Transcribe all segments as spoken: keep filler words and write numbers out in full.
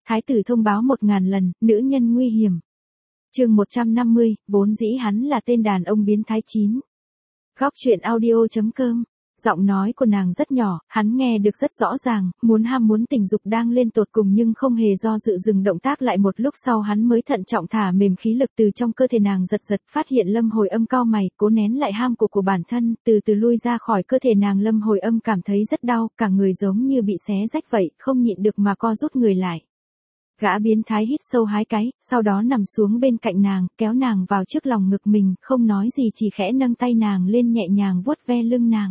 Thái tử thông báo một ngàn lần, nữ nhân nguy hiểm. Chương một trăm năm mươi, vốn dĩ hắn là tên đàn ông biến thái chín. Góc truyện audio chấm com. Giọng nói của nàng rất nhỏ, hắn nghe được rất rõ ràng, muốn ham muốn tình dục đang lên tột cùng nhưng không hề do dự dừng động tác lại. Một lúc sau hắn mới thận trọng thả mềm khí lực từ trong cơ thể nàng giật giật, phát hiện Lâm Hồi Âm cau mày, cố nén lại ham của của bản thân, từ từ lui ra khỏi cơ thể nàng. Lâm Hồi Âm cảm thấy rất đau, cả người giống như bị xé rách vậy, không nhịn được mà co rút người lại. Gã biến thái hít sâu hai cái, sau đó nằm xuống bên cạnh nàng, kéo nàng vào trước lòng ngực mình, không nói gì chỉ khẽ nâng tay nàng lên nhẹ nhàng vuốt ve lưng nàng.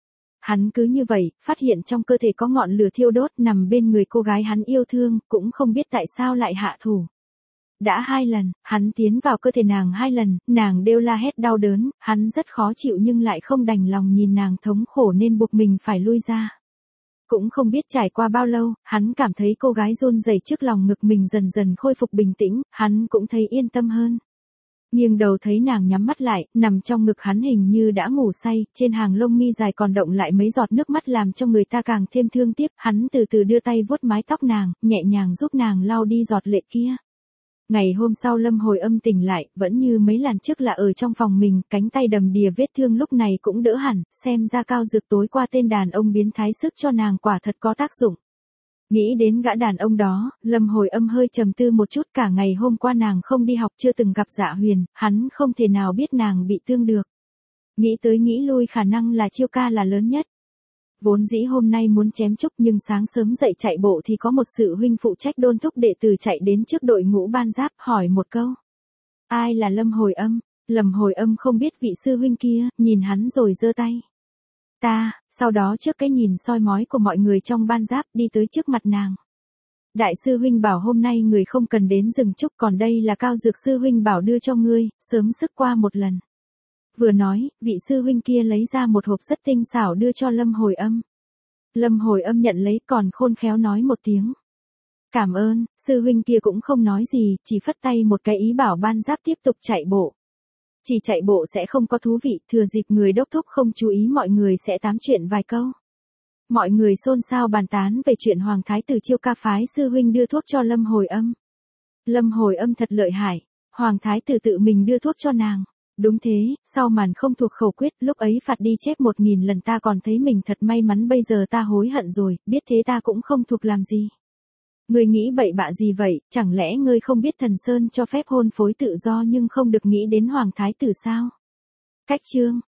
Hắn cứ như vậy, phát hiện trong cơ thể có ngọn lửa thiêu đốt nằm bên người cô gái hắn yêu thương, cũng không biết tại sao lại hạ thủ. Đã hai lần, hắn tiến vào cơ thể nàng hai lần, nàng đều la hét đau đớn, hắn rất khó chịu nhưng lại không đành lòng nhìn nàng thống khổ nên buộc mình phải lui ra. Cũng không biết trải qua bao lâu, hắn cảm thấy cô gái run rẩy trước lòng ngực mình dần dần khôi phục bình tĩnh, hắn cũng thấy yên tâm hơn. Nghiêng đầu thấy nàng nhắm mắt lại, nằm trong ngực hắn hình như đã ngủ say, trên hàng lông mi dài còn động lại mấy giọt nước mắt làm cho người ta càng thêm thương tiếc. Hắn từ từ đưa tay vuốt mái tóc nàng, nhẹ nhàng giúp nàng lau đi giọt lệ kia. Ngày hôm sau Lâm Hồi Âm tỉnh lại, vẫn như mấy lần trước là ở trong phòng mình, cánh tay đầm đìa vết thương lúc này cũng đỡ hẳn, xem ra cao dược tối qua tên đàn ông biến thái sức cho nàng quả thật có tác dụng. Nghĩ đến gã đàn ông đó, Lâm Hồi Âm hơi trầm tư một chút. Cả ngày hôm qua nàng không đi học, chưa từng gặp Dạ Huyền, hắn không thể nào biết nàng bị thương được. Nghĩ tới nghĩ lui khả năng là Chiêu ca là lớn nhất. Vốn dĩ hôm nay muốn chém chúc nhưng sáng sớm dậy chạy bộ thì có một sự huynh phụ trách đôn thúc đệ tử chạy đến trước đội ngũ ban giáp hỏi một câu. Ai là Lâm Hồi Âm? Lâm Hồi Âm không biết vị sư huynh kia, nhìn hắn rồi giơ tay. Ta, sau đó trước cái nhìn soi mói của mọi người trong ban giáp đi tới trước mặt nàng. Đại sư huynh bảo hôm nay người không cần đến rừng trúc, còn đây là cao dược sư huynh bảo đưa cho ngươi, sớm sức qua một lần. Vừa nói, vị sư huynh kia lấy ra một hộp rất tinh xảo đưa cho Lâm Hồi Âm. Lâm Hồi Âm nhận lấy còn khôn khéo nói một tiếng. Cảm ơn, sư huynh kia cũng không nói gì, chỉ phất tay một cái ý bảo ban giáp tiếp tục chạy bộ. Chỉ chạy bộ sẽ không có thú vị, thừa dịp người đốc thúc không chú ý mọi người sẽ tám chuyện vài câu. Mọi người xôn xao bàn tán về chuyện Hoàng Thái tử Chiêu ca phái sư huynh đưa thuốc cho Lâm Hồi Âm. Lâm Hồi Âm thật lợi hại, Hoàng Thái tử tự mình đưa thuốc cho nàng. Đúng thế, sau màn không thuộc khẩu quyết, lúc ấy phạt đi chép một nghìn lần ta còn thấy mình thật may mắn, bây giờ ta hối hận rồi, biết thế ta cũng không thuộc làm gì. Ngươi nghĩ bậy bạ gì vậy, chẳng lẽ ngươi không biết Thần Sơn cho phép hôn phối tự do nhưng không được nghĩ đến Hoàng Thái tử sao? Cách chương,